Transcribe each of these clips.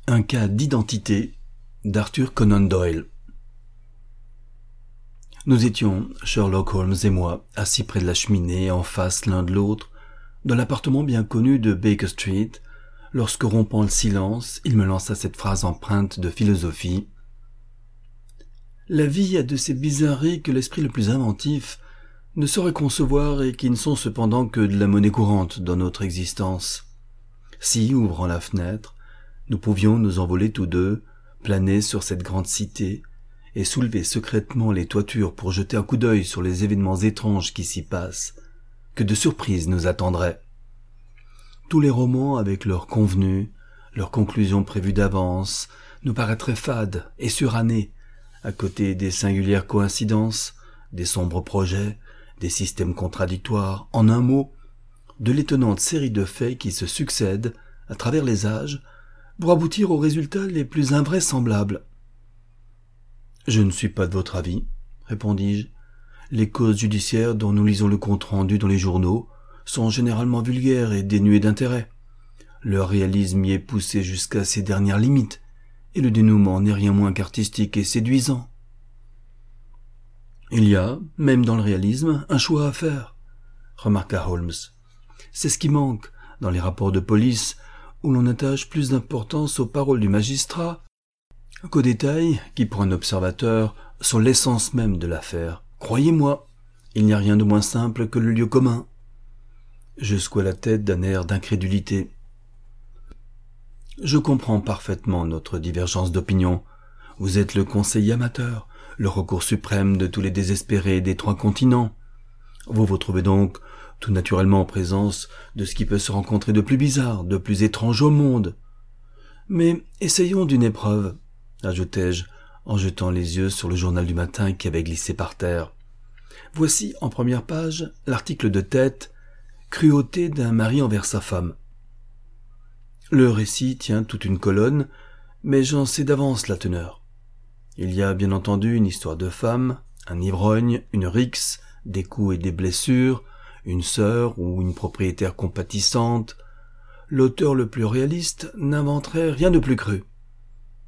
Un cas d'identité d'Arthur Conan Doyle. Nous étions, Sherlock Holmes et moi, assis près de la cheminée, en face l'un de l'autre, dans l'appartement bien connu de Baker Street, lorsque, rompant le silence, il me lança cette phrase empreinte de philosophie. La vie a de ces bizarreries que l'esprit le plus inventif ne saurait concevoir et qui ne sont cependant que de la monnaie courante dans notre existence. Si, ouvrant la fenêtre, nous pouvions nous envoler tous deux, planer sur cette grande cité, et soulever secrètement les toitures pour jeter un coup d'œil sur les événements étranges qui s'y passent, que de surprises nous attendraient. Tous les romans avec leurs convenus, leurs conclusions prévues d'avance, nous paraîtraient fades et surannés, à côté des singulières coïncidences, des sombres projets, des systèmes contradictoires, en un mot, de l'étonnante série de faits qui se succèdent, à travers les âges, pour aboutir aux résultats les plus invraisemblables. « Je ne suis pas de votre avis, » répondis-je. « Les causes judiciaires dont nous lisons le compte-rendu dans les journaux sont généralement vulgaires et dénuées d'intérêt. Leur réalisme y est poussé jusqu'à ses dernières limites, et le dénouement n'est rien moins qu'artistique et séduisant. Il y a, même dans le réalisme, un choix à faire, » remarqua Holmes. « C'est ce qui manque dans les rapports de police, où l'on attache plus d'importance aux paroles du magistrat qu'aux détails qui, pour un observateur, sont l'essence même de l'affaire. Croyez-moi, il n'y a rien de moins simple que le lieu commun. » Je secouai la tête d'un air d'incrédulité. « Je comprends parfaitement notre divergence d'opinion. Vous êtes le conseiller amateur, le recours suprême de tous les désespérés des 3 continents. Vous vous trouvez donc tout naturellement en présence de ce qui peut se rencontrer de plus bizarre, de plus étrange au monde. Mais essayons d'une épreuve, ajoutai-je, en jetant les yeux sur le journal du matin qui avait glissé par terre. Voici, en première page, l'article de tête « Cruauté d'un mari envers sa femme ». Le récit tient toute une colonne, mais j'en sais d'avance la teneur. Il y a bien entendu une histoire de femme, un ivrogne, une rixe, des coups et des blessures, une sœur ou une propriétaire compatissante. L'auteur le plus réaliste n'inventerait rien de plus cru. Vraiment ?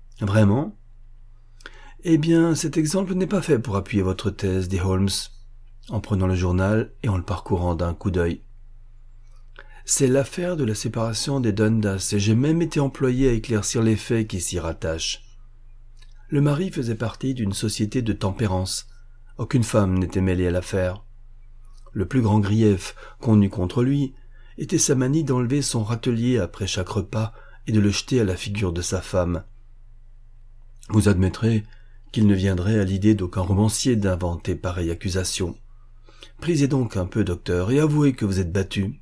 Eh bien, cet exemple n'est pas fait pour appuyer votre thèse, dit Holmes, en prenant le journal et en le parcourant d'un coup d'œil. C'est l'affaire de la séparation des Dundas, et j'ai même été employé à éclaircir les faits qui s'y rattachent. Le mari faisait partie d'une société de tempérance. Aucune femme n'était mêlée à l'affaire. Le plus grand grief qu'on eût contre lui était sa manie d'enlever son râtelier après chaque repas et de le jeter à la figure de sa femme. Vous admettrez qu'il ne viendrait à l'idée d'aucun romancier d'inventer pareille accusation. Prisez donc un peu, docteur, et avouez que vous êtes battu.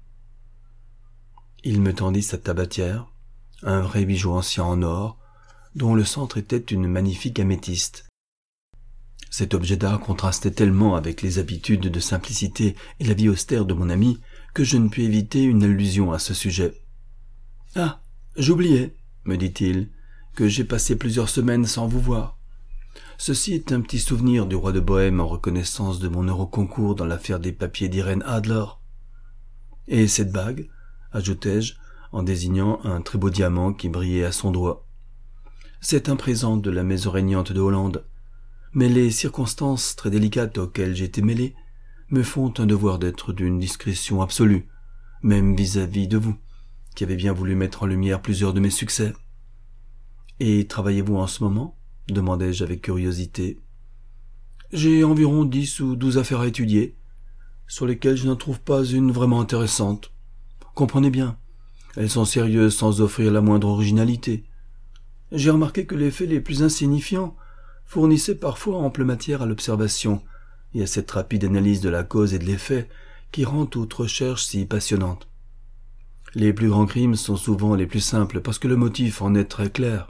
Il me tendit sa tabatière, un vrai bijou ancien en or, dont le centre était une magnifique améthyste. Cet objet d'art contrastait tellement avec les habitudes de simplicité et la vie austère de mon ami que je ne pus éviter une allusion à ce sujet. « Ah, j'oubliais, me dit-il, que j'ai passé plusieurs semaines sans vous voir. Ceci est un petit souvenir du roi de Bohême en reconnaissance de mon heureux concours dans l'affaire des papiers d'Irène Adler. Et cette bague, ajoutai-je, en désignant un très beau diamant qui brillait à son doigt. C'est un présent de la maison régnante de Hollande. Mais les circonstances très délicates auxquelles j'ai été mêlé me font un devoir d'être d'une discrétion absolue, même vis-à-vis de vous, qui avez bien voulu mettre en lumière plusieurs de mes succès. « Et travaillez-vous en ce moment ?» demandai-je avec curiosité. « J'ai environ 10 ou 12 affaires à étudier, sur lesquelles je n'en trouve pas une vraiment intéressante. Comprenez bien, elles sont sérieuses sans offrir la moindre originalité. J'ai remarqué que les faits les plus insignifiants fournissaient parfois ample matière à l'observation et à cette rapide analyse de la cause et de l'effet qui rend toute recherche si passionnante. Les plus grands crimes sont souvent les plus simples parce que le motif en est très clair.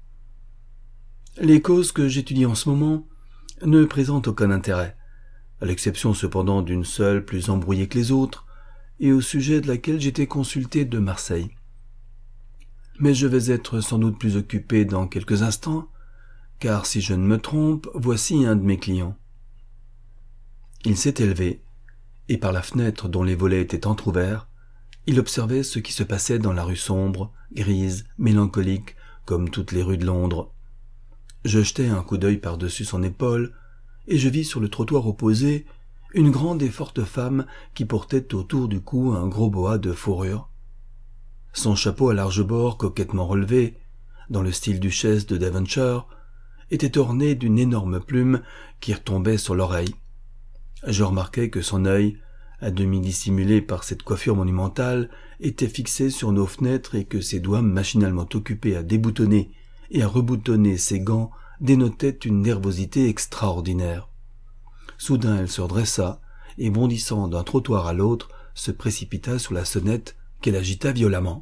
Les causes que j'étudie en ce moment ne présentent aucun intérêt, à l'exception cependant d'une seule plus embrouillée que les autres, et au sujet de laquelle j'étais consulté de Marseille. Mais je vais être sans doute plus occupé dans quelques instants, car si je ne me trompe, voici un de mes clients. » Il s'est élevé, et par la fenêtre dont les volets étaient entr'ouverts, il observait ce qui se passait dans la rue sombre, grise, mélancolique, comme toutes les rues de Londres. Je jetai un coup d'œil par-dessus son épaule, et je vis sur le trottoir opposé une grande et forte femme qui portait autour du cou un gros boa de fourrure. Son chapeau à large bord coquettement relevé, dans le style duchesse de Devonshire, était orné d'une énorme plume qui retombait sur l'oreille. Je remarquai que son œil, à demi dissimulé par cette coiffure monumentale, était fixé sur nos fenêtres et que ses doigts machinalement occupés à déboutonner et à reboutonner ses gants dénotaient une nervosité extraordinaire. Soudain elle se redressa et, bondissant d'un trottoir à l'autre, se précipita sur la sonnette qu'elle agita violemment.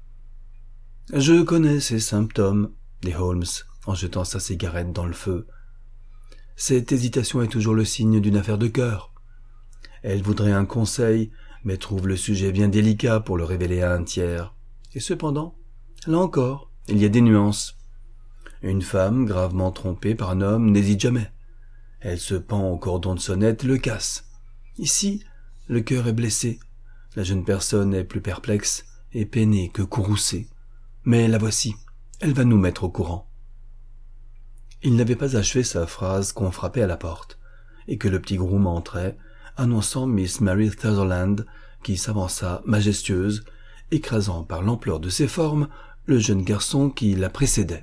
« Je connais ces symptômes, » dit Holmes, en jetant sa cigarette dans le feu. « Cette hésitation est toujours le signe d'une affaire de cœur. Elle voudrait un conseil, mais trouve le sujet bien délicat pour le révéler à un tiers. Et cependant, là encore, il y a des nuances. Une femme gravement trompée par un homme n'hésite jamais. Elle se pend au cordon de sonnette et le casse. Ici, le cœur est blessé. La jeune personne est plus perplexe et peinée que courroucée. Mais la voici, elle va nous mettre au courant. » Il n'avait pas achevé sa phrase qu'on frappait à la porte, et que le petit groom entrait, annonçant Miss Mary Sutherland, qui s'avança majestueuse, écrasant par l'ampleur de ses formes le jeune garçon qui la précédait.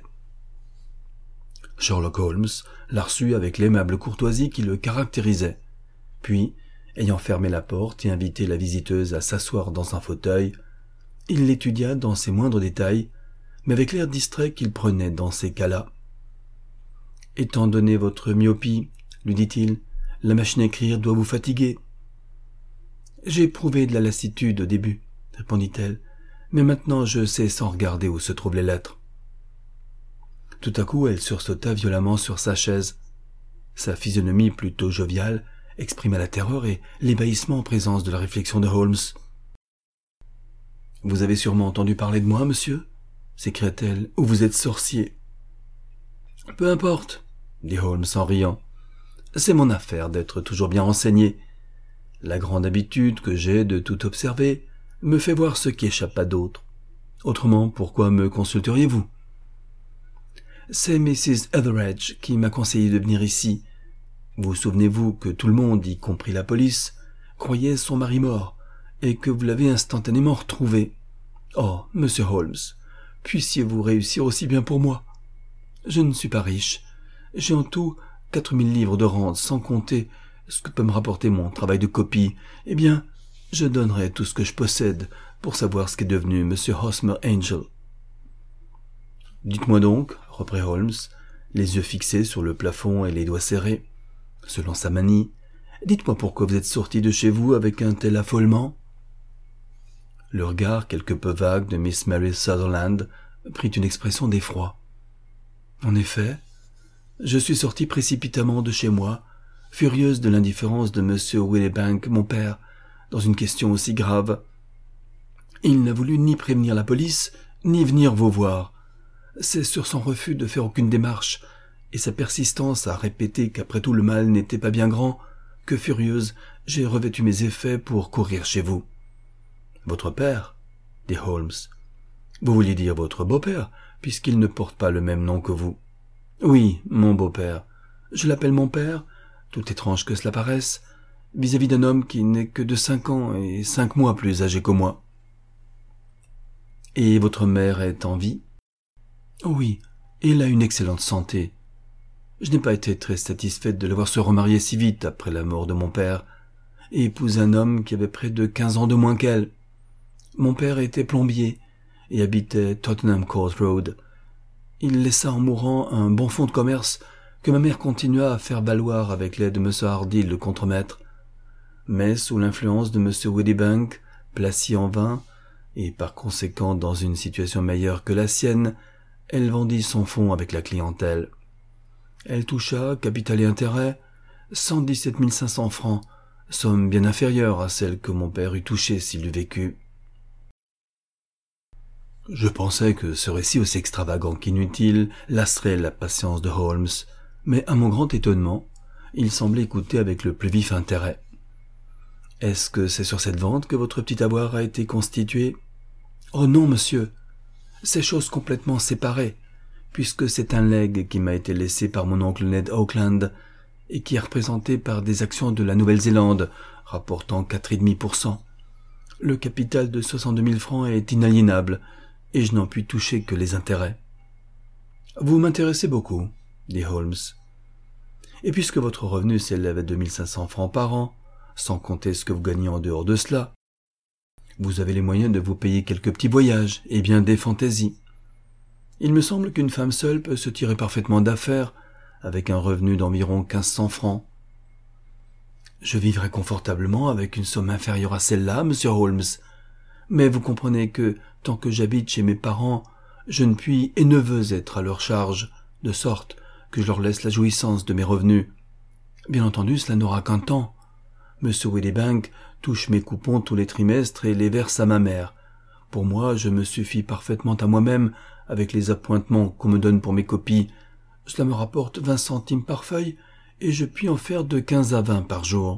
Sherlock Holmes la reçut avec l'aimable courtoisie qui le caractérisait. Puis, ayant fermé la porte et invité la visiteuse à s'asseoir dans un fauteuil, il l'étudia dans ses moindres détails, mais avec l'air distrait qu'il prenait dans ces cas-là. « Étant donné votre myopie, lui dit-il, la machine à écrire doit vous fatiguer. »« J'ai éprouvé de la lassitude au début, » répondit-elle, « mais maintenant je sais sans regarder où se trouvent les lettres. » Tout à coup, elle sursauta violemment sur sa chaise. Sa physionomie plutôt joviale exprima la terreur et l'ébahissement en présence de la réflexion de Holmes. « Vous avez sûrement entendu parler de moi, monsieur ?» s'écria-t-elle, « ou vous êtes sorcier. »« Peu importe, » dit Holmes en riant. « C'est mon affaire d'être toujours bien renseigné. La grande habitude que j'ai de tout observer me fait voir ce qui échappe à d'autres. Autrement, pourquoi me consulteriez-vous ? C'est Mrs. Etheredge qui m'a conseillé de venir ici. Vous souvenez-vous que tout le monde, y compris la police, croyait son mari mort, et que vous l'avez instantanément retrouvé. Oh, monsieur Holmes, puissiez-vous réussir aussi bien pour moi. Je ne suis pas riche. J'ai en tout 4000 livres de rente, sans compter ce que peut me rapporter mon travail de copie. Eh bien, je donnerai tout ce que je possède pour savoir ce qu'est devenu monsieur Hosmer Angel. Dites-moi donc, reprit Holmes, les yeux fixés sur le plafond et les doigts serrés, selon sa manie, dites-moi pourquoi vous êtes sorti de chez vous avec un tel affolement. Le regard quelque peu vague de Miss Mary Sutherland prit une expression d'effroi. En effet, je suis sorti précipitamment de chez moi, furieuse de l'indifférence de M. Willibank, mon père, dans une question aussi grave. Il n'a voulu ni prévenir la police, ni venir vous voir. C'est sur son refus de faire aucune démarche, et sa persistance à répéter qu'après tout le mal n'était pas bien grand, que furieuse, j'ai revêtu mes effets pour courir chez vous. « Votre père ?» dit Holmes. « Vous vouliez dire votre beau-père, puisqu'il ne porte pas le même nom que vous. »« Oui, mon beau-père. Je l'appelle mon père, tout étrange que cela paraisse, vis-à-vis d'un homme qui n'est que de 5 ans et 5 mois plus âgé que moi. »« Et votre mère est en vie ?»« Oui, et elle a une excellente santé. Je n'ai pas été très satisfaite de la voir se remarier si vite après la mort de mon père, et épouser un homme qui avait près de 15 ans de moins qu'elle. Mon père était plombier et habitait Tottenham Court Road. Il laissa en mourant un bon fonds de commerce que ma mère continua à faire valoir avec l'aide de M. Hardy, le contremaître. Mais sous l'influence de M. Willibank, placé en vain, et par conséquent dans une situation meilleure que la sienne, elle vendit son fonds avec la clientèle. Elle toucha, capital et intérêt, 117 500 francs, somme bien inférieure à celle que mon père eût touchée s'il eût vécu. Je pensais que ce récit aussi extravagant qu'inutile lasserait la patience de Holmes, mais à mon grand étonnement, il semblait écouter avec le plus vif intérêt. « Est-ce que c'est sur cette vente que votre petit avoir a été constitué ? »« Oh non, monsieur, c'est chose complètement séparée. puisque c'est un legs qui m'a été laissé par mon oncle Ned Auckland et qui est représenté par des actions de la Nouvelle-Zélande, rapportant 4,5%. Le capital de 62 000 francs est inaliénable, et je n'en puis toucher que les intérêts. « Vous m'intéressez beaucoup, » dit Holmes. « Et puisque votre revenu s'élève à 2 500 francs par an, sans compter ce que vous gagnez en dehors de cela, vous avez les moyens de vous payer quelques petits voyages et bien des fantaisies. Il me semble qu'une femme seule peut se tirer parfaitement d'affaires avec un revenu d'environ 1 500 francs. Je vivrai confortablement avec une somme inférieure à celle-là, monsieur Holmes, mais vous comprenez que, tant que j'habite chez mes parents, je ne puis et ne veux être à leur charge, de sorte que je leur laisse la jouissance de mes revenus. Bien entendu, cela n'aura qu'un temps. Monsieur Withybank touche mes coupons tous les trimestres et les verse à ma mère. Pour moi, je me suffis parfaitement à moi-même avec les appointements qu'on me donne pour mes copies. Cela me rapporte 20 centimes par feuille et je puis en faire de 15 à 20 par jour.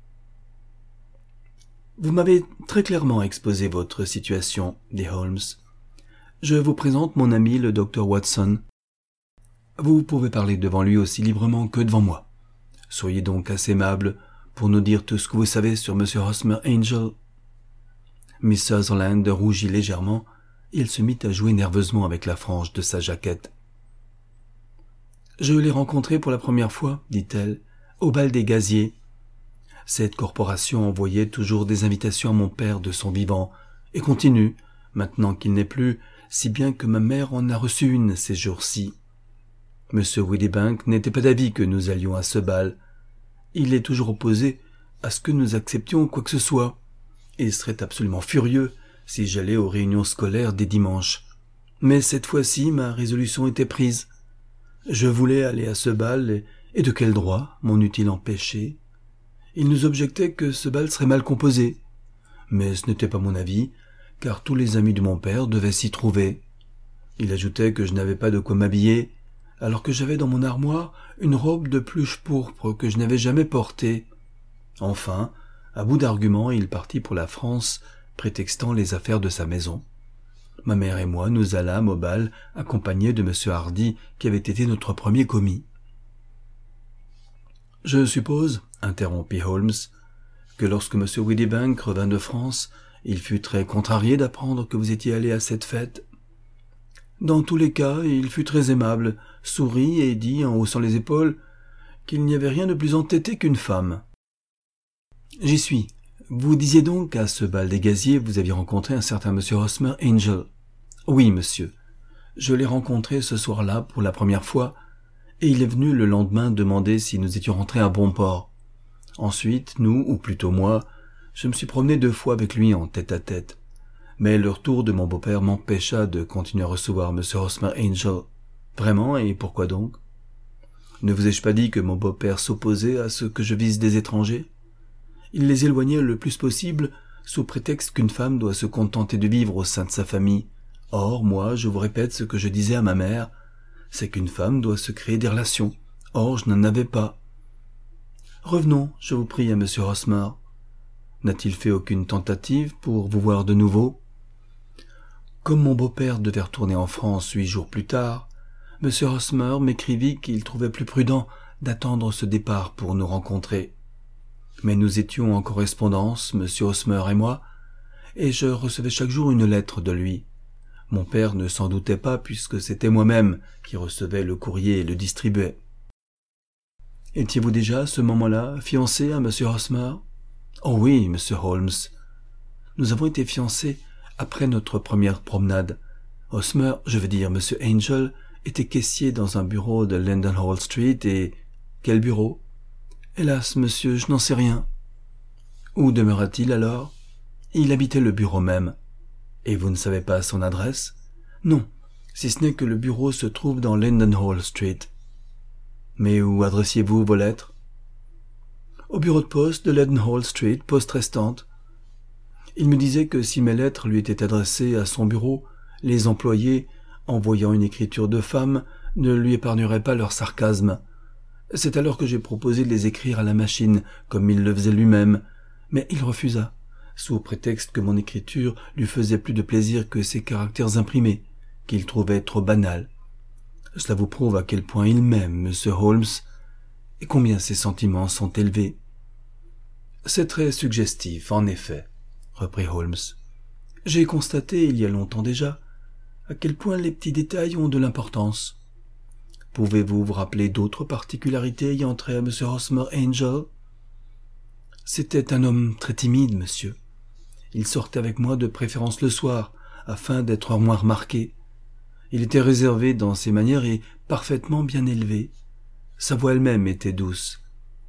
Vous m'avez très clairement exposé votre situation, dit Holmes. Je vous présente mon ami le docteur Watson. Vous pouvez parler devant lui aussi librement que devant moi. Soyez donc assez aimable pour nous dire tout ce que vous savez sur M. Hosmer Angel. Miss Sutherland rougit légèrement et elle se mit à jouer nerveusement avec la frange de sa jaquette. « Je l'ai rencontré pour la première fois, dit-elle, au bal des gaziers. Cette corporation envoyait toujours des invitations à mon père de son vivant, et continue, maintenant qu'il n'est plus, si bien que ma mère en a reçu une ces jours-ci. M. Withybank n'était pas d'avis que nous allions à ce bal. Il est toujours opposé à ce que nous acceptions quoi que ce soit. Il serait absolument furieux si j'allais aux réunions scolaires des dimanches. Mais cette fois-ci, ma résolution était prise. Je voulais aller à ce bal, et de quel droit m'en eût-il empêché? Il nous objectait que ce bal serait mal composé. Mais ce n'était pas mon avis, car tous les amis de mon père devaient s'y trouver. Il ajoutait que je n'avais pas de quoi m'habiller, alors que j'avais dans mon armoire une robe de pluche pourpre que je n'avais jamais portée. Enfin, à bout d'arguments, il partit pour la France, prétextant les affaires de sa maison. Ma mère et moi nous allâmes au bal, accompagnés de M. Hardy, qui avait été notre premier commis. « Je suppose, interrompit Holmes, que lorsque M. Withybank revint de France, il fut très contrarié d'apprendre que vous étiez allé à cette fête. Dans tous les cas, il fut très aimable, sourit et dit, en haussant les épaules, qu'il n'y avait rien de plus entêté qu'une femme. J'y suis. Vous disiez donc qu'à ce bal des gaziers, vous aviez rencontré un certain M. Hosmer Angel. Oui, monsieur. Je l'ai rencontré ce soir-là pour la première fois, et il est venu le lendemain demander si nous étions rentrés à bon port. Ensuite, nous, ou plutôt moi, je me suis promené 2 fois avec lui en tête-à-tête. Mais le retour de mon beau-père m'empêcha de continuer à recevoir M. Hosmer Angel. Vraiment, et pourquoi donc? Ne vous ai-je pas dit que mon beau-père s'opposait à ce que je vise des étrangers? Il les éloignait le plus possible, sous prétexte qu'une femme doit se contenter de vivre au sein de sa famille. Or, moi, je vous répète ce que je disais à ma mère, c'est qu'une femme doit se créer des relations. Or, je n'en avais pas. Revenons, je vous prie, à M. Hosmer. N'a-t-il fait aucune tentative pour vous voir de nouveau? Comme mon beau-père devait retourner en France 8 jours plus tard, M. Hosmer m'écrivit qu'il trouvait plus prudent d'attendre ce départ pour nous rencontrer. Mais nous étions en correspondance, M. Hosmer et moi, et je recevais chaque jour une lettre de lui. Mon père ne s'en doutait pas puisque c'était moi-même qui recevais le courrier et le distribuais. Étiez-vous déjà, à ce moment-là, fiancé à M. Hosmer? Oh oui, monsieur Holmes. Nous avons été fiancés après notre première promenade. Hosmer, je veux dire monsieur Angel, était caissier dans un bureau de Leadenhall Street et... Quel bureau? Hélas, monsieur, je n'en sais rien. Où demeura-t-il alors? Il habitait le bureau même. Et vous ne savez pas son adresse? Non, si ce n'est que le bureau se trouve dans Leadenhall Street. Mais où adressiez-vous vos lettres? Au bureau de poste de Leadenhall Street, poste restante. Il me disait que si mes lettres lui étaient adressées à son bureau, les employés, en voyant une écriture de femme, ne lui épargneraient pas leur sarcasme. C'est alors que j'ai proposé de les écrire à la machine, comme il le faisait lui-même, mais il refusa, sous prétexte que mon écriture lui faisait plus de plaisir que ses caractères imprimés, qu'il trouvait trop banals. Cela vous prouve à quel point il m'aime, monsieur Holmes, et combien ses sentiments sont élevés. C'est très suggestif, en effet, reprit Holmes. J'ai constaté, il y a longtemps déjà, à quel point les petits détails ont de l'importance. Pouvez-vous vous rappeler d'autres particularités ayant trait à M. Hosmer Angel? C'était un homme très timide, monsieur. Il sortait avec moi de préférence le soir, afin d'être moins remarqué. Il était réservé dans ses manières et parfaitement bien élevé. Sa voix elle-même était douce.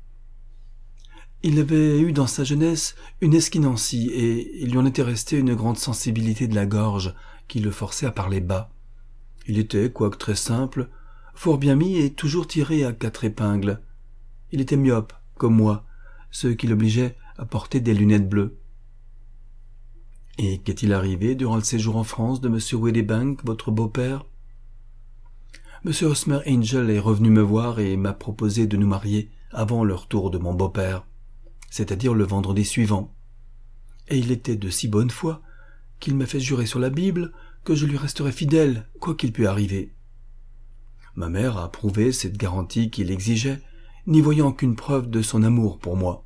Il avait eu dans sa jeunesse une esquinancie et il lui en était resté une grande sensibilité de la gorge qui le forçait à parler bas. Il était, quoique très simple, fort bien mis et toujours tiré à 4 épingles. Il était myope, comme moi, ce qui l'obligeait à porter des lunettes bleues. Et qu'est-il arrivé durant le séjour en France de M. Weddebank, votre beau-père? M. Hosmer Angel est revenu me voir et m'a proposé de nous marier avant le retour de mon beau-père, c'est-à-dire le vendredi suivant. Et il était de si bonne foi qu'il m'a fait jurer sur la Bible que je lui resterai fidèle, quoi qu'il pût arriver. Ma mère a approuvé cette garantie qu'il exigeait, n'y voyant qu'une preuve de son amour pour moi.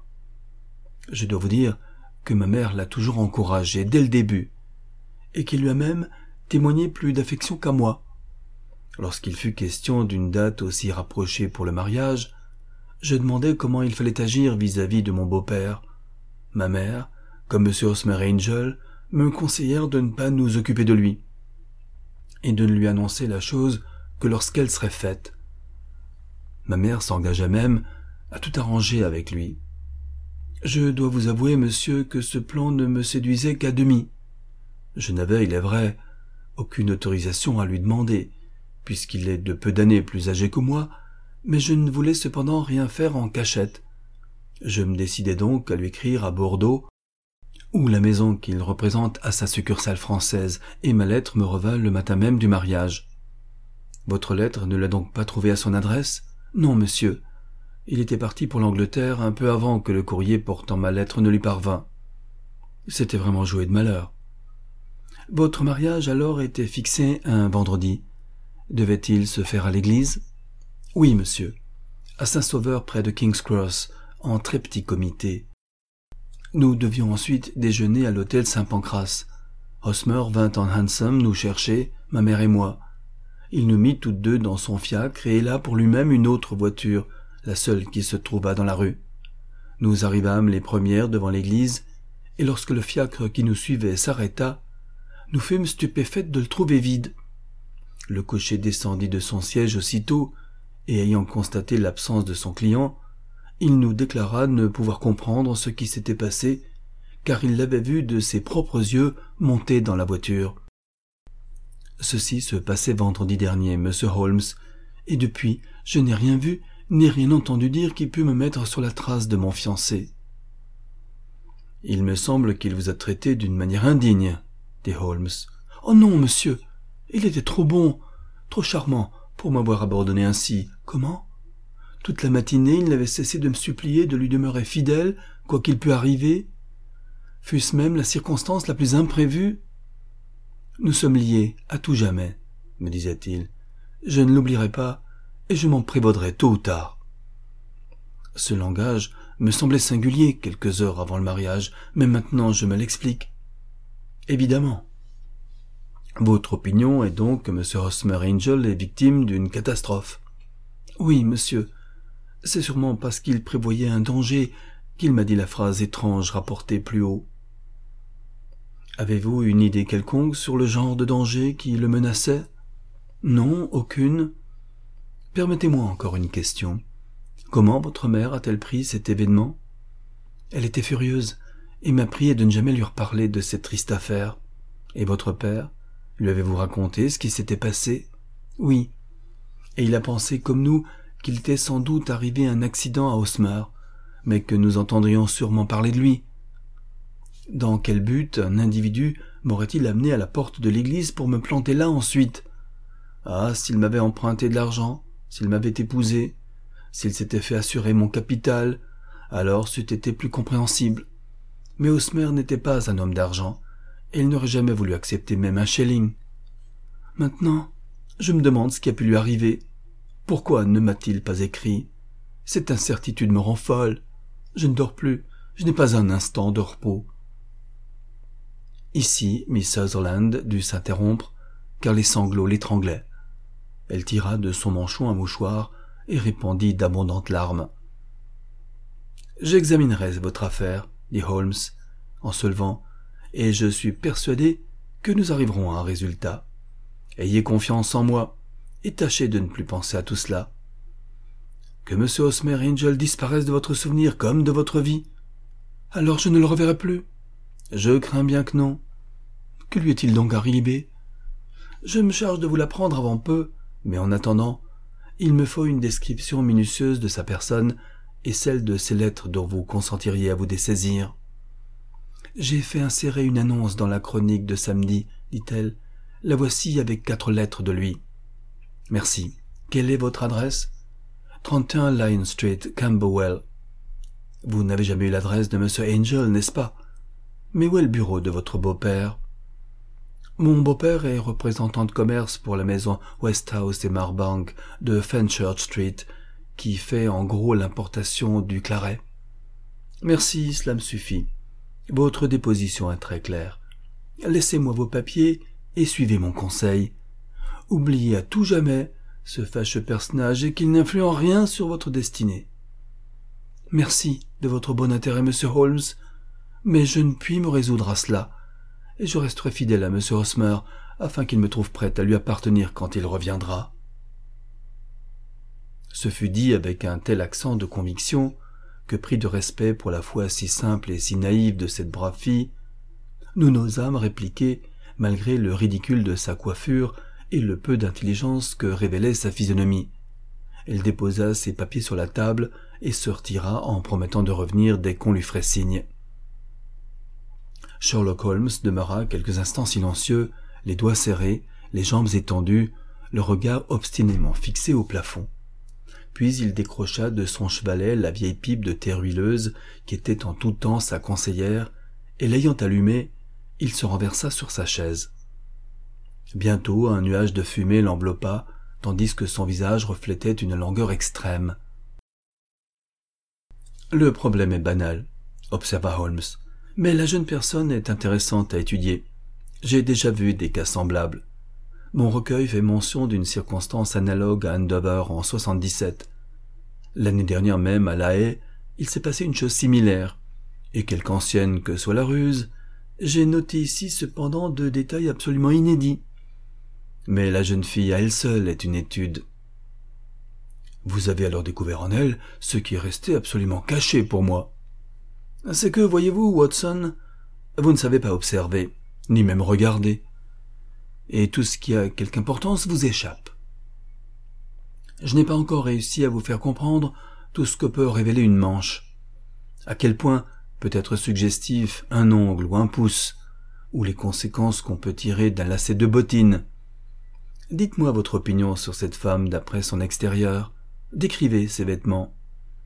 Je dois vous dire que ma mère l'a toujours encouragé dès le début, et qu'il lui a même témoigné plus d'affection qu'à moi. Lorsqu'il fut question d'une date aussi rapprochée pour le mariage, je demandai comment il fallait agir vis-à-vis de mon beau-père. Ma mère, comme M. Hosmer Angel, me conseillèrent de ne pas nous occuper de lui, et de ne lui annoncer la chose que lorsqu'elle serait faite. Ma mère s'engagea même à tout arranger avec lui. Je dois vous avouer, monsieur, que ce plan ne me séduisait qu'à demi. Je n'avais, il est vrai, aucune autorisation à lui demander, puisqu'il est de peu d'années plus âgé que moi, mais je ne voulais cependant rien faire en cachette. Je me décidai donc à lui écrire à Bordeaux, où la maison qu'il représente a sa succursale française, et ma lettre me revint le matin même du mariage. Votre lettre ne l'a donc pas trouvée à son adresse? Non, monsieur. Il était parti pour l'Angleterre un peu avant que le courrier portant ma lettre ne lui parvint. C'était vraiment joué de malheur. Votre mariage alors était fixé un vendredi. Devait-il se faire à l'église? Oui, monsieur. À Saint-Sauveur près de King's Cross, en très petit comité. Nous devions ensuite déjeuner à l'hôtel Saint-Pancras. Hosmer vint en hansom nous chercher, ma mère et moi. Il nous mit toutes deux dans son fiacre et héla pour lui-même une autre voiture, la seule qui se trouva dans la rue. Nous arrivâmes les premières devant l'église, et lorsque le fiacre qui nous suivait s'arrêta, nous fûmes stupéfaites de le trouver vide. Le cocher descendit de son siège aussitôt, et ayant constaté l'absence de son client, il nous déclara ne pouvoir comprendre ce qui s'était passé, car il l'avait vu de ses propres yeux monter dans la voiture. Ceci se passait vendredi dernier, monsieur Holmes, et depuis, je n'ai rien vu ni rien entendu dire qui pût me mettre sur la trace de mon fiancé. « Il me semble qu'il vous a traité d'une manière indigne, » dit Holmes. « Oh non, monsieur, il était trop bon, trop charmant pour m'avoir abandonné ainsi. Comment? Toute la matinée, il n'avait cessé de me supplier de lui demeurer fidèle, quoi qu'il pût arriver, fût-ce même la circonstance la plus imprévue. Nous sommes liés à tout jamais, me disait-il. Je ne l'oublierai pas, et je m'en prévaudrai tôt ou tard. Ce langage me semblait singulier quelques heures avant le mariage, mais maintenant je me l'explique. Évidemment. Votre opinion est donc que M. Hosmer Angel est victime d'une catastrophe. Oui, monsieur. C'est sûrement parce qu'il prévoyait un danger qu'il m'a dit la phrase étrange rapportée plus haut. Avez-vous une idée quelconque sur le genre de danger qui le menaçait? Non, aucune. Permettez-moi encore une question. Comment votre mère a-t-elle pris cet événement? Elle était furieuse et m'a prié de ne jamais lui reparler de cette triste affaire. Et votre père? Lui avez-vous raconté ce qui s'était passé? Oui. Et il a pensé comme nous qu'il était sans doute arrivé un accident à Hosmer, mais que nous entendrions sûrement parler de lui. Dans quel but un individu m'aurait-il amené à la porte de l'église pour me planter là ensuite? Ah, s'il m'avait emprunté de l'argent, s'il m'avait épousé, s'il s'était fait assurer mon capital, alors c'eût été plus compréhensible. Mais Hosmer n'était pas un homme d'argent, et il n'aurait jamais voulu accepter même un shilling. Maintenant, Je me demande ce qui a pu lui arriver. Pourquoi ne m'a-t-il pas écrit? Cette incertitude me rend folle. Je ne dors plus. Je n'ai pas un instant de repos. » Ici, Miss Sutherland dut s'interrompre, car les sanglots l'étranglaient. Elle tira de son manchon un mouchoir et répandit d'abondantes larmes. « J'examinerai votre affaire, » dit Holmes, en se levant, « et je suis persuadé que nous arriverons à un résultat. Ayez confiance en moi, et tâchez de ne plus penser à tout cela. Que M. Hosmer Angel disparaisse de votre souvenir comme de votre vie. Alors je ne le reverrai plus. Je crains bien que non. Que lui est-il donc arrivé? Je me charge de vous l'apprendre avant peu, mais en attendant, il me faut une description minutieuse de sa personne et celle de ces lettres dont vous consentiriez à vous dessaisir. J'ai fait insérer une annonce dans la chronique de samedi, dit-elle. La voici avec 4 lettres de lui. Merci. Quelle est votre adresse? 31 Lion Street, Camberwell. Vous n'avez jamais eu l'adresse de M. Angel, n'est-ce pas? Mais où est le bureau de votre beau-père? Mon beau-père est représentant de commerce pour la maison Westhouse et Marbank de Fenchurch Street, qui fait en gros l'importation du claret. Merci, cela me suffit. Votre déposition est très claire. Laissez-moi vos papiers et suivez mon conseil. Oubliez à tout jamais ce fâcheux personnage et qu'il n'influe en rien sur votre destinée. Merci de votre bon intérêt, Monsieur Holmes, mais je ne puis me résoudre à cela, et je resterai fidèle à Monsieur Hosmer afin qu'il me trouve prête à lui appartenir quand il reviendra. Ce fut dit avec un tel accent de conviction que, pris de respect pour la foi si simple et si naïve de cette brave fille, nous n'osâmes répliquer malgré le ridicule de sa coiffure et le peu d'intelligence que révélait sa physionomie. Elle déposa ses papiers sur la table et se retira en promettant de revenir dès qu'on lui ferait signe. Sherlock Holmes demeura quelques instants silencieux, les doigts serrés, les jambes étendues, le regard obstinément fixé au plafond. Puis il décrocha de son chevalet la vieille pipe de terre huileuse qui était en tout temps sa conseillère, et l'ayant allumée, il se renversa sur sa chaise. Bientôt un nuage de fumée l'enveloppa, tandis que son visage reflétait une langueur extrême. « Le problème est banal, » observa Holmes, « mais la jeune personne est intéressante à étudier. J'ai déjà vu des cas semblables. Mon recueil fait mention d'une circonstance analogue à Andover en 77. L'année dernière même, à La Haye, il s'est passé une chose similaire, et quelque ancienne que soit la ruse, j'ai noté ici cependant 2 détails absolument inédits. Mais la jeune fille à elle seule est une étude. Vous avez alors découvert en elle ce qui est resté absolument caché pour moi. C'est que, voyez-vous, Watson, vous ne savez pas observer, ni même regarder. Et tout ce qui a quelque importance vous échappe. Je n'ai pas encore réussi à vous faire comprendre tout ce que peut révéler une manche. À quel point peut être suggestif un ongle ou un pouce, ou les conséquences qu'on peut tirer d'un lacet de bottine. Dites-moi votre opinion sur cette femme d'après son extérieur. Décrivez ses vêtements.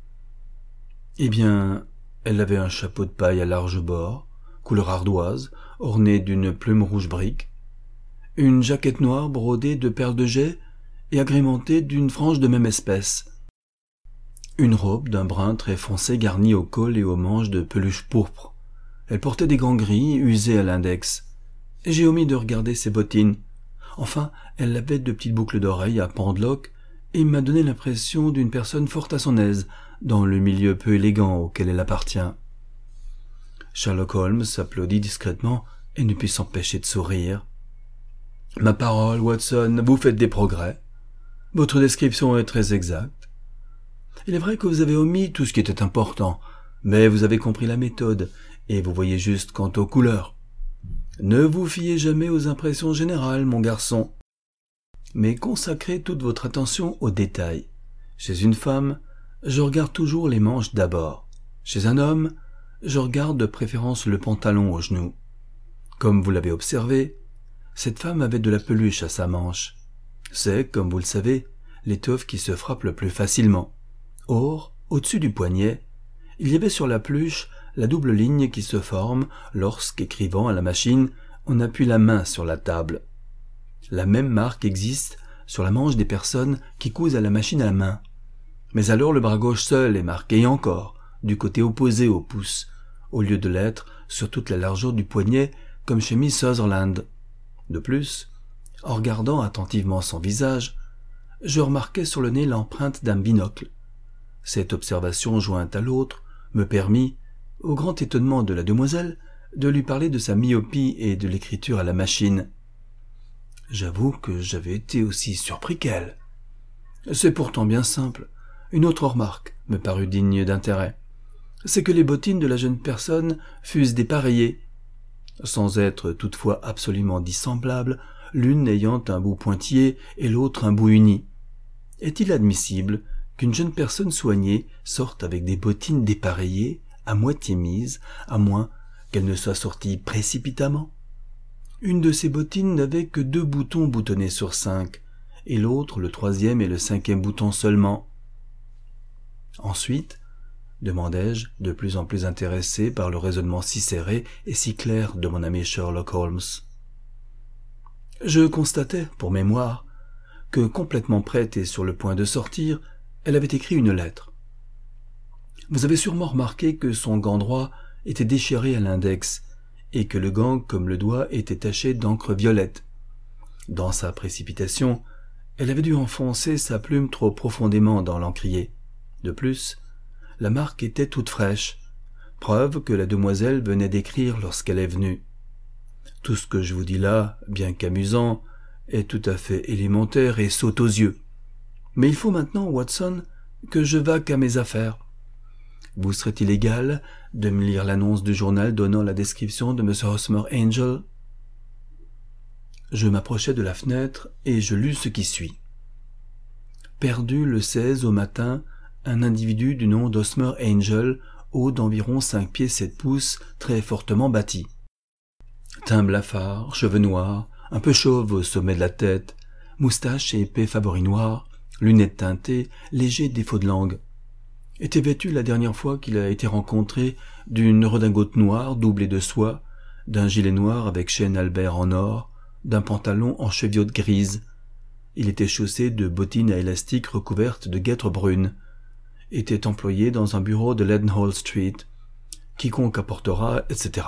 Eh bien, elle avait un chapeau de paille à large bord, couleur ardoise, orné d'une plume rouge brique, une jaquette noire brodée de perles de jais et agrémentée d'une frange de même espèce, une robe d'un brun très foncé garnie au col et aux manches de peluche pourpre. Elle portait des gants gris usés à l'index. J'ai omis de regarder ses bottines. Enfin, elle avait de petites boucles d'oreilles à pendeloques et m'a donné l'impression d'une personne fort à son aise dans le milieu peu élégant auquel elle appartient. Sherlock Holmes s'applaudit discrètement et ne put s'empêcher de sourire. « Ma parole, Watson, vous faites des progrès. Votre description est très exacte. Il est vrai que vous avez omis tout ce qui était important, mais vous avez compris la méthode et vous voyez juste quant aux couleurs. Ne vous fiez jamais aux impressions générales, mon garçon, mais consacrez toute votre attention aux détails. Chez une femme, je regarde toujours les manches d'abord. Chez un homme, je regarde de préférence le pantalon au genou. Comme vous l'avez observé, cette femme avait de la peluche à sa manche. C'est, comme vous le savez, l'étoffe qui se frappe le plus facilement. Or, au-dessus du poignet, il y avait sur la peluche la double ligne qui se forme lorsqu'écrivant à la machine, on appuie la main sur la table. La même marque existe sur la manche des personnes qui cousent à la machine à main. Mais alors le bras gauche seul est marqué, et encore, du côté opposé au pouce, au lieu de l'être sur toute la largeur du poignet, comme chez Miss Sutherland. De plus, en regardant attentivement son visage, je remarquai sur le nez l'empreinte d'un binocle. Cette observation jointe à l'autre me permit, au grand étonnement de la demoiselle, de lui parler de sa myopie et de l'écriture à la machine. J'avoue que j'avais été aussi surpris qu'elle. C'est pourtant bien simple. Une autre remarque me parut digne d'intérêt. C'est que les bottines de la jeune personne fussent dépareillées, sans être toutefois absolument dissemblables, l'une ayant un bout pointillé et l'autre un bout uni. Est-il admissible qu'une jeune personne soignée sorte avec des bottines dépareillées, à moitié mises, à moins qu'elle ne soit sortie précipitamment? Une de ces bottines n'avait que 2 boutons boutonnés sur 5, et l'autre le 3e et le 5e bouton seulement. Ensuite, demandai-je, de plus en plus intéressé par le raisonnement si serré et si clair de mon ami Sherlock Holmes. Je constatai, pour mémoire, que complètement prête et sur le point de sortir, elle avait écrit une lettre. Vous avez sûrement remarqué que son gant droit était déchiré à l'index, et que le gant, comme le doigt, était taché d'encre violette. Dans sa précipitation, elle avait dû enfoncer sa plume trop profondément dans l'encrier. De plus, la marque était toute fraîche, preuve que la demoiselle venait d'écrire lorsqu'elle est venue. Tout ce que je vous dis là, bien qu'amusant, est tout à fait élémentaire et saute aux yeux. Mais il faut maintenant, Watson, que je vaque à mes affaires. Vous serait-il égal de me lire l'annonce du journal donnant la description de M. Hosmer Angel? Je m'approchai de la fenêtre et je lus ce qui suit. Perdu le 16 au matin, un individu du nom d'Hosmer Angel, haut d'environ 5 pieds 7 pouces, très fortement bâti. Teint blafard, cheveux noirs, un peu chauve au sommet de la tête, moustache et épais favoris noirs, lunettes teintées, léger défaut de langue. Était vêtu la dernière fois qu'il a été rencontré d'une redingote noire doublée de soie, d'un gilet noir avec chaîne Albert en or, d'un pantalon en cheviote grise. Il était chaussé de bottines à élastique recouvertes de guêtres brunes. Était employé dans un bureau de Leadenhall Street. Quiconque apportera, etc.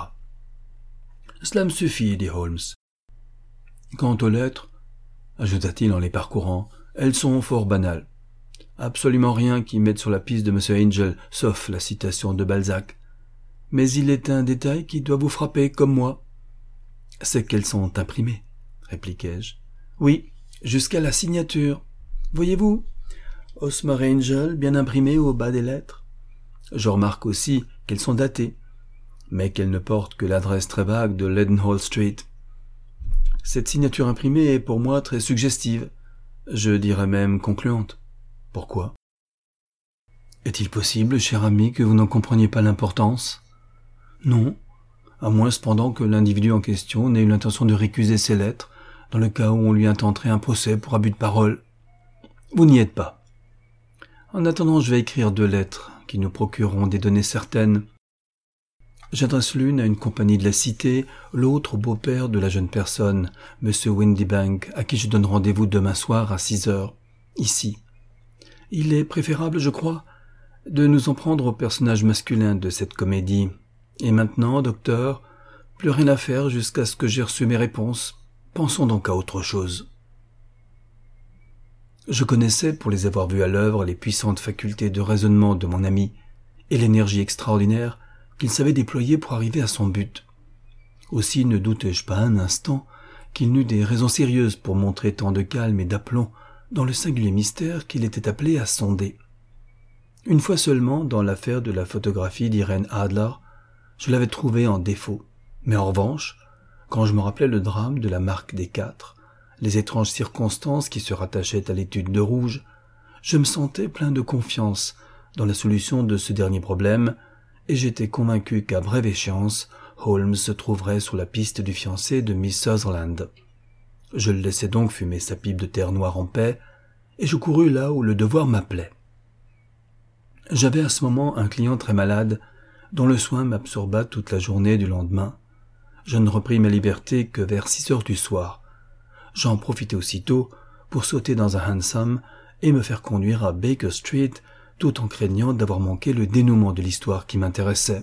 Cela me suffit, dit Holmes. Quant aux lettres, ajouta-t-il en les parcourant, elles sont fort banales. Absolument rien qui mette sur la piste de M. Angel, sauf la citation de Balzac. Mais il est un détail qui doit vous frapper comme moi. C'est qu'elles sont imprimées, répliquai-je. Oui, jusqu'à la signature. Voyez-vous, Hosmer Angel, bien imprimé au bas des lettres. Je remarque aussi qu'elles sont datées, mais qu'elles ne portent que l'adresse très vague de Leadenhall Street. Cette signature imprimée est pour moi très suggestive, je dirais même concluante. Pourquoi? Est-il possible, cher ami, que vous n'en compreniez pas l'importance? Non, à moins cependant que l'individu en question n'ait eu l'intention de récuser ses lettres, dans le cas où on lui intenterait un procès pour abus de parole. Vous n'y êtes pas. En attendant, je vais écrire 2 lettres, qui nous procureront des données certaines. J'adresse l'une à une compagnie de la cité, l'autre au beau-père de la jeune personne, M. Windibank, à qui je donne rendez-vous demain soir à 6 heures, ici. Il est préférable, je crois, de nous en prendre au personnage masculin de cette comédie. Et maintenant, docteur, plus rien à faire jusqu'à ce que j'ai reçu mes réponses. Pensons donc à autre chose. Je connaissais, pour les avoir vus à l'œuvre, les puissantes facultés de raisonnement de mon ami et l'énergie extraordinaire qu'il savait déployer pour arriver à son but. Aussi ne doutai-je pas un instant qu'il n'eût des raisons sérieuses pour montrer tant de calme et d'aplomb dans le singulier mystère qu'il était appelé à sonder. Une fois seulement, dans l'affaire de la photographie d'Irene Adler, je l'avais trouvé en défaut. Mais en revanche, quand je me rappelais le drame de la marque des 4, les étranges circonstances qui se rattachaient à l'étude de Rouge, je me sentais plein de confiance dans la solution de ce dernier problème, et j'étais convaincu qu'à brève échéance, Holmes se trouverait sur la piste du fiancé de Miss Sutherland. Je le laissai donc fumer sa pipe de terre noire en paix, et je courus là où le devoir m'appelait. J'avais à ce moment un client très malade, dont le soin m'absorba toute la journée du lendemain. Je ne repris ma liberté que vers 6 heures du soir. J'en profitai aussitôt pour sauter dans un hansom et me faire conduire à Baker Street, tout en craignant d'avoir manqué le dénouement de l'histoire qui m'intéressait.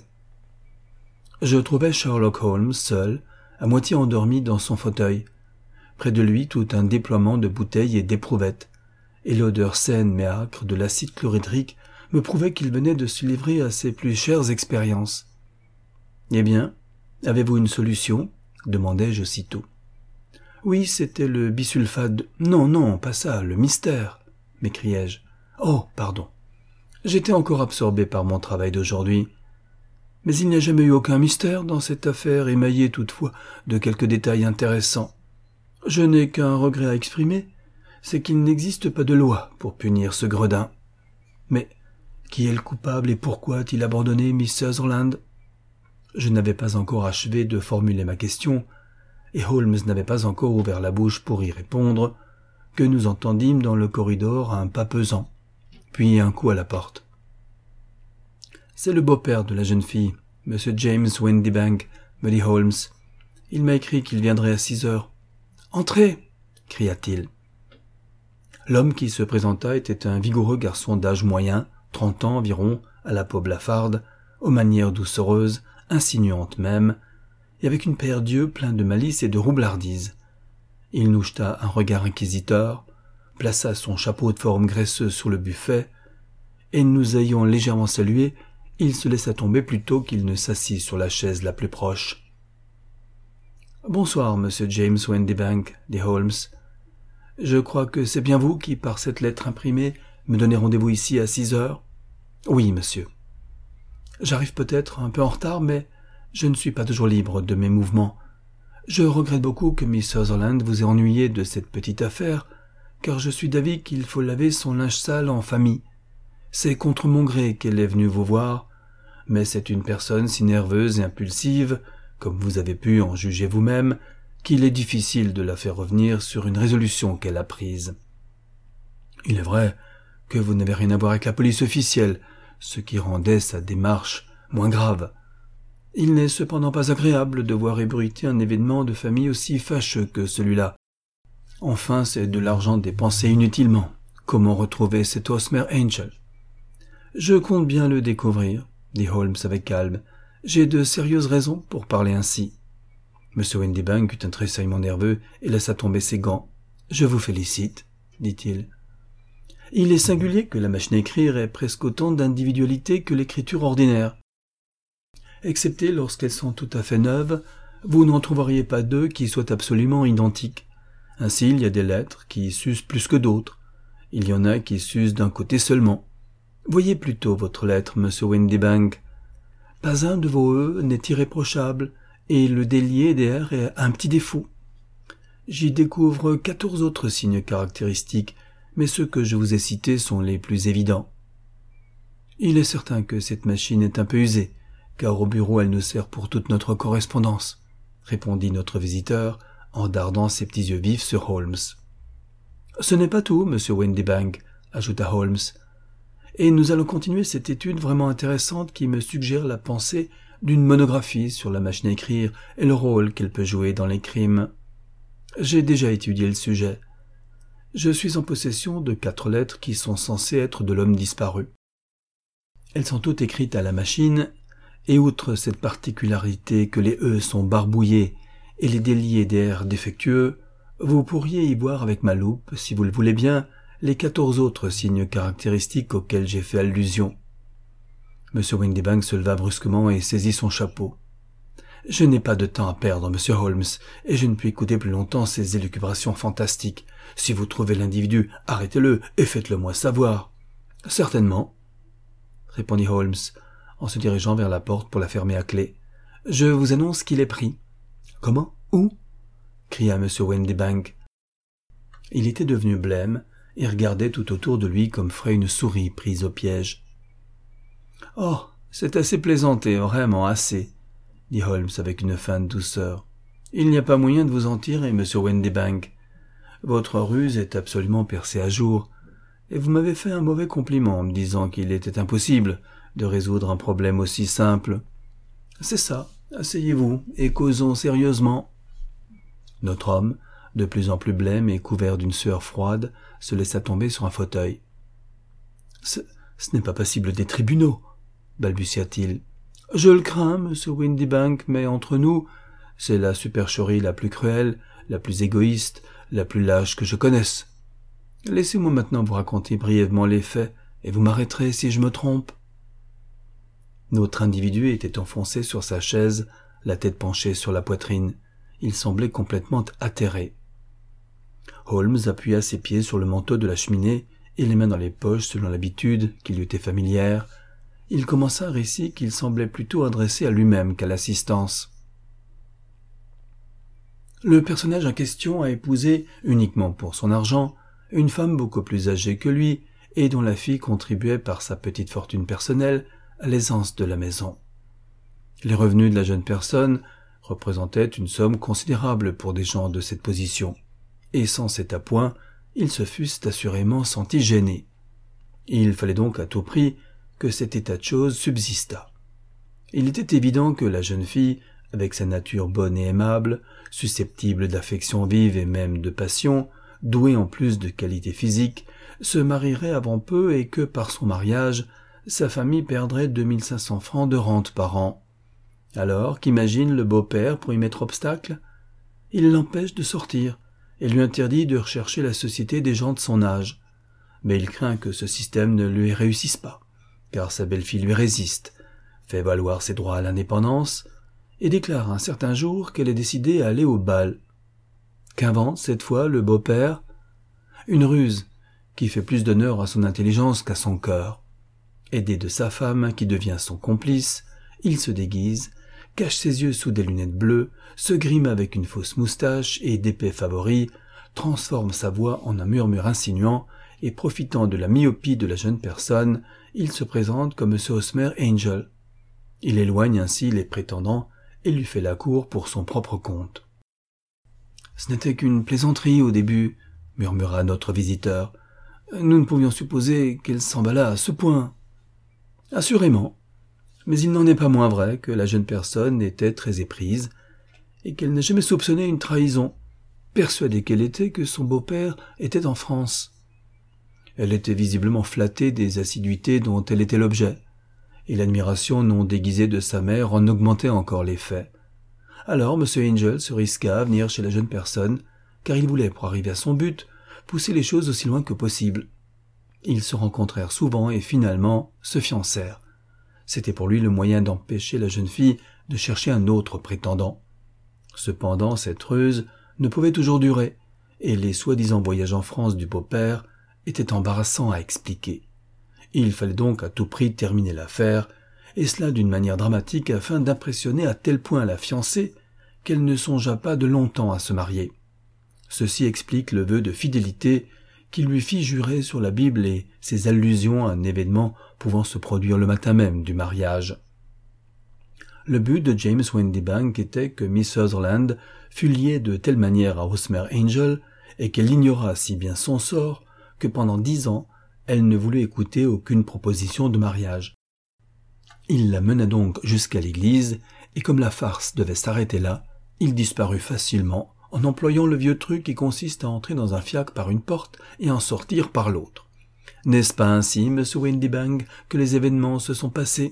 Je trouvais Sherlock Holmes seul, à moitié endormi dans son fauteuil. Près de lui, tout un déploiement de bouteilles et d'éprouvettes, et l'odeur saine mais âcre de l'acide chlorhydrique me prouvait qu'il venait de se livrer à ses plus chères expériences. « Eh bien, avez-vous une solution ?» demandai-je aussitôt. « Oui, c'était le bisulfate. Non, non, pas ça, le mystère !» m'écriai-je. « Oh, pardon. J'étais encore absorbé par mon travail d'aujourd'hui. Mais il n'y a jamais eu aucun mystère dans cette affaire, émaillée toutefois de quelques détails intéressants. Je n'ai qu'un regret à exprimer, c'est qu'il n'existe pas de loi pour punir ce gredin. Mais qui est le coupable et pourquoi a-t-il abandonné Miss Sutherland ?» Je n'avais pas encore achevé de formuler ma question, et Holmes n'avait pas encore ouvert la bouche pour y répondre, que nous entendîmes dans le corridor un pas pesant, puis un coup à la porte. « C'est le beau-père de la jeune fille, M. James Windibank, me dit Holmes. Il m'a écrit qu'il viendrait à 6 heures. « Entrez !» cria-t-il. L'homme qui se présenta était un vigoureux garçon d'âge moyen, 30 ans environ, à la peau blafarde, aux manières doucereuses, insinuantes même, et avec une paire d'yeux pleins de malice et de roublardise. Il nous jeta un regard inquisiteur, plaça son chapeau de forme graisseuse sur le buffet, et nous ayant légèrement salués, il se laissa tomber plutôt qu'il ne s'assit sur la chaise la plus proche. « Bonsoir, monsieur James Windibank, dit Holmes. Je crois que c'est bien vous qui, par cette lettre imprimée, me donnez rendez-vous ici à 6 heures. Oui, monsieur. J'arrive peut-être un peu en retard, mais je ne suis pas toujours libre de mes mouvements. Je regrette beaucoup que Miss Sutherland vous ait ennuyé de cette petite affaire, car je suis d'avis qu'il faut laver son linge sale en famille. C'est contre mon gré qu'elle est venue vous voir, mais c'est une personne si nerveuse et impulsive, comme vous avez pu en juger vous-même, qu'il est difficile de la faire revenir sur une résolution qu'elle a prise. Il est vrai que vous n'avez rien à voir avec la police officielle, ce qui rendait sa démarche moins grave. Il n'est cependant pas agréable de voir ébruiter un événement de famille aussi fâcheux que celui-là. Enfin, c'est de l'argent dépensé inutilement. Comment retrouver cet Osmer Angel ? Je compte bien le découvrir, dit Holmes avec calme. J'ai de sérieuses raisons pour parler ainsi. M. Windibank eut un tressaillement nerveux et laissa tomber ses gants. « Je vous félicite, » dit-il. « Il est singulier que la machine à écrire ait presque autant d'individualité que l'écriture ordinaire. Excepté lorsqu'elles sont tout à fait neuves, vous n'en trouveriez pas deux qui soient absolument identiques. Ainsi, il y a des lettres qui s'usent plus que d'autres. Il y en a qui s'usent d'un côté seulement. Voyez plutôt votre lettre, M. Windibank. Pas un de vos « e » n'est irréprochable, et le délié des « r » est un petit défaut. J'y découvre 14 autres signes caractéristiques, mais ceux que je vous ai cités sont les plus évidents. Il est certain que cette machine est un peu usée, car au bureau elle nous sert pour toute notre correspondance, répondit notre visiteur, en dardant ses petits yeux vifs sur Holmes. Ce n'est pas tout, monsieur Windibank, ajouta Holmes, et nous allons continuer cette étude vraiment intéressante qui me suggère la pensée d'une monographie sur la machine à écrire et le rôle qu'elle peut jouer dans les crimes. J'ai déjà étudié le sujet. Je suis en possession de 4 lettres qui sont censées être de l'homme disparu. Elles sont toutes écrites à la machine, et outre cette particularité que les « e » sont barbouillés et les déliés des « r » défectueux, vous pourriez y voir avec ma loupe, si vous le voulez bien, les 14 autres signes caractéristiques auxquels j'ai fait allusion. M. Windibank se leva brusquement et saisit son chapeau. « Je n'ai pas de temps à perdre, monsieur Holmes, et je ne puis écouter plus longtemps ces élucubrations fantastiques. Si vous trouvez l'individu, arrêtez-le et faites-le-moi savoir. »« Certainement, » répondit Holmes, en se dirigeant vers la porte pour la fermer à clé. « Je vous annonce qu'il est pris. »« Comment ? Où ?» cria M. Windibank. Il était devenu blême et regardait tout autour de lui comme ferait une souris prise au piège. « Oh, c'est assez plaisanté, vraiment assez, » dit Holmes avec une feinte douceur. « Il n'y a pas moyen de vous en tirer, monsieur Windibank. Votre ruse est absolument percée à jour, et vous m'avez fait un mauvais compliment en me disant qu'il était impossible de résoudre un problème aussi simple. C'est ça, asseyez-vous et causons sérieusement. » Notre homme, de plus en plus blême et couvert d'une sueur froide, se laissa tomber sur un fauteuil. « Ce n'est pas passible des tribunaux, » balbutia-t-il. « Je le crains, monsieur Windibank, mais entre nous, c'est la supercherie la plus cruelle, la plus égoïste, la plus lâche que je connaisse. Laissez-moi maintenant vous raconter brièvement les faits, et vous m'arrêterez si je me trompe. » Notre individu était enfoncé sur sa chaise, la tête penchée sur la poitrine. Il semblait complètement atterré. Holmes appuya ses pieds sur le manteau de la cheminée et les mains dans les poches selon l'habitude qui lui était familière. Il commença un récit qu'il semblait plutôt adresser à lui-même qu'à l'assistance. Le personnage en question a épousé, uniquement pour son argent, une femme beaucoup plus âgée que lui et dont la fille contribuait par sa petite fortune personnelle à l'aisance de la maison. Les revenus de la jeune personne représentaient une somme considérable pour des gens de cette position, et sans cet appoint, ils se fussent assurément sentis gênés. Il fallait donc à tout prix que cet état de choses subsistât. Il était évident que la jeune fille, avec sa nature bonne et aimable, susceptible d'affection vive et même de passion, douée en plus de qualités physiques, se marierait avant peu et que, par son mariage, sa famille perdrait 2500 francs de rente par an. Alors qu'imagine le beau-père pour y mettre obstacle? Il l'empêche de sortir et lui interdit de rechercher la société des gens de son âge. Mais il craint que ce système ne lui réussisse pas, car sa belle-fille lui résiste, fait valoir ses droits à l'indépendance et déclare un certain jour qu'elle est décidée à aller au bal. Qu'invente cette fois le beau-père? Une ruse qui fait plus d'honneur à son intelligence qu'à son cœur. Aidé de sa femme qui devient son complice, il se déguise, cache ses yeux sous des lunettes bleues, se grime avec une fausse moustache et d'épais favoris, transforme sa voix en un murmure insinuant et profitant de la myopie de la jeune personne, il se présente comme M. Hosmer Angel. Il éloigne ainsi les prétendants et lui fait la cour pour son propre compte. « Ce n'était qu'une plaisanterie au début, » murmura notre visiteur. « Nous ne pouvions supposer qu'elle s'emballât à ce point. » « Assurément, mais il n'en est pas moins vrai que la jeune personne était très éprise et qu'elle n'a jamais soupçonné une trahison, persuadée qu'elle était que son beau-père était en France. Elle était visiblement flattée des assiduités dont elle était l'objet, et l'admiration non déguisée de sa mère en augmentait encore l'effet. Alors M. Angel se risqua à venir chez la jeune personne, car il voulait, pour arriver à son but, pousser les choses aussi loin que possible. Ils se rencontrèrent souvent et finalement se fiancèrent. C'était pour lui le moyen d'empêcher la jeune fille de chercher un autre prétendant. Cependant, cette ruse ne pouvait toujours durer, et les soi-disant voyages en France du beau-père étaient embarrassants à expliquer. Il fallait donc à tout prix terminer l'affaire, et cela d'une manière dramatique afin d'impressionner à tel point la fiancée qu'elle ne songea pas de longtemps à se marier. Ceci explique le vœu de fidélité qu'il lui fit jurer sur la Bible et ses allusions à un événement pouvant se produire le matin même du mariage. Le but de James Windibank était que Miss Sutherland fût liée de telle manière à Hosmer Angel et qu'elle ignorât si bien son sort que pendant 10 ans, elle ne voulut écouter aucune proposition de mariage. Il la mena donc jusqu'à l'église et comme la farce devait s'arrêter là, il disparut facilement en employant le vieux truc qui consiste à entrer dans un fiacre par une porte et en sortir par l'autre. N'est-ce pas ainsi, monsieur Windibank, que les événements se sont passés?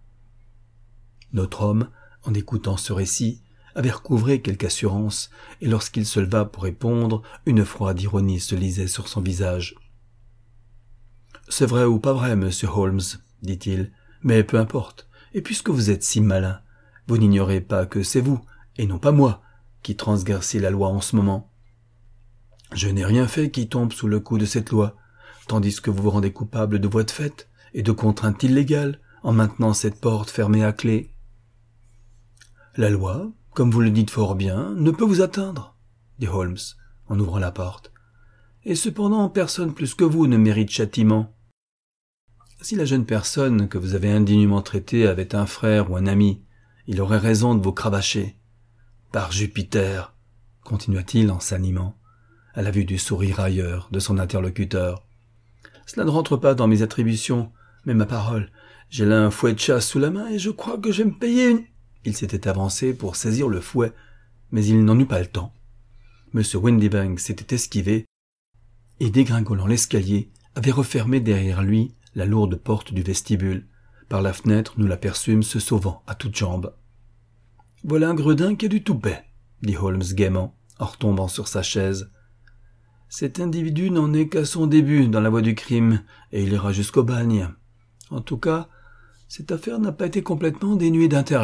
Notre homme, en écoutant ce récit, avait recouvré quelque assurance, et lorsqu'il se leva pour répondre, une froide ironie se lisait sur son visage. « C'est vrai ou pas vrai, monsieur Holmes, dit-il, mais peu importe, et puisque vous êtes si malin, vous n'ignorez pas que c'est vous, et non pas moi, qui transgressez la loi en ce moment. Je n'ai rien fait qui tombe sous le coup de cette loi, tandis que vous vous rendez coupable de voies de fait et de contraintes illégales en maintenant cette porte fermée à clé. La loi, comme vous le dites fort bien, ne peut vous atteindre, dit Holmes, en ouvrant la porte. Et cependant, personne plus que vous ne mérite châtiment. Si la jeune personne que vous avez indignement traitée avait un frère ou un ami, il aurait raison de vous cravacher. Par Jupiter, continua-t-il en s'animant, à la vue du sourire railleur de son interlocuteur. Cela ne rentre pas dans mes attributions, mais ma parole, j'ai là un fouet de chasse sous la main et je crois que je vais me payer une... Il s'était avancé pour saisir le fouet, mais il n'en eut pas le temps. M. Windibank s'était esquivé et, dégringolant l'escalier, avait refermé derrière lui la lourde porte du vestibule. Par la fenêtre, nous l'aperçûmes se sauvant à toutes jambes. « Voilà un gredin qui a du toupet, » dit Holmes gaiement, en retombant sur sa chaise. « Cet individu n'en est qu'à son début dans la voie du crime, et il ira jusqu'au bagne. En tout cas, cette affaire n'a pas été complètement dénuée d'intérêt. »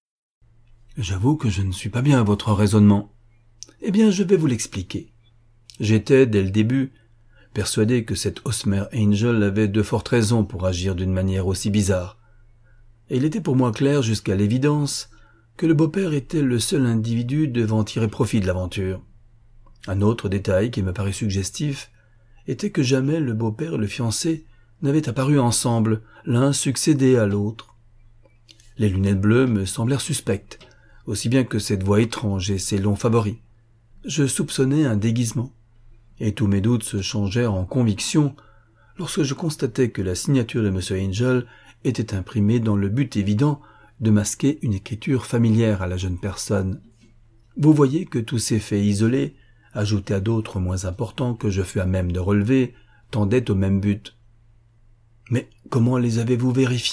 « J'avoue que je ne suis pas bien à votre raisonnement. Eh bien, je vais vous l'expliquer. J'étais, dès le début, persuadé que cet Hosmer Angel avait de fortes raisons pour agir d'une manière aussi bizarre. Et il était pour moi clair jusqu'à l'évidence que le beau-père était le seul individu devant tirer profit de l'aventure. Un autre détail qui me parut suggestif était que jamais le beau-père et le fiancé n'avaient apparu ensemble, l'un succédé à l'autre. Les lunettes bleues me semblèrent suspectes, aussi bien que cette voix étrange et ces longs favoris. Je soupçonnais un déguisement, et tous mes doutes se changèrent en conviction lorsque je constatai que la signature de M. Angel était imprimée dans le but évident de masquer une écriture familière à la jeune personne. Vous voyez que tous ces faits isolés, ajoutés à d'autres moins importants que je fus à même de relever, tendaient au même but. Mais comment les avez-vous vérifiés ?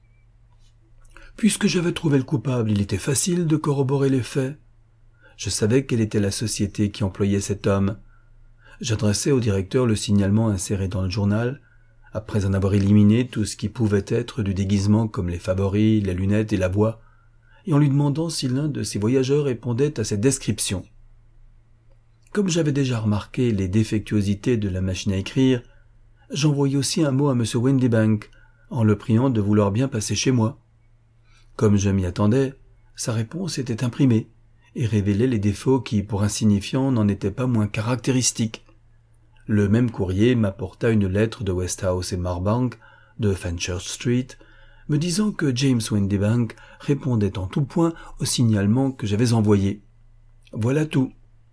Puisque j'avais trouvé le coupable, il était facile de corroborer les faits. Je savais quelle était la société qui employait cet homme. J'adressai au directeur le signalement inséré dans le journal, après en avoir éliminé tout ce qui pouvait être du déguisement comme les favoris, les lunettes et la voix, et en lui demandant si l'un de ces voyageurs répondait à cette description. Comme j'avais déjà remarqué les défectuosités de la machine à écrire, j'envoyai aussi un mot à M. Windibank, en le priant de vouloir bien passer chez moi. Comme je m'y attendais, sa réponse était imprimée et révélait les défauts qui, pour insignifiants, n'en étaient pas moins caractéristiques. Le même courrier m'apporta une lettre de Westhouse et Marbank, de Fenchurch Street, me disant que James Windibank répondait en tout point au signalement que j'avais envoyé. Voilà tout.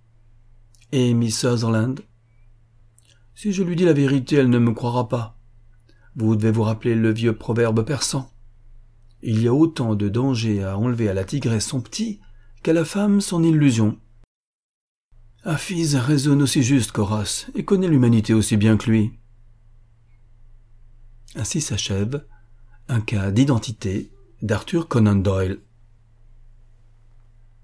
Et Miss Sutherland ? Si je lui dis la vérité, elle ne me croira pas. Vous devez vous rappeler le vieux proverbe persan. Il y a autant de danger à enlever à la tigresse son petit qu'à la femme son illusion. Hafiz raisonne aussi juste qu'Horace et connaît l'humanité aussi bien que lui. Ainsi s'achève un cas d'identité d'Arthur Conan Doyle.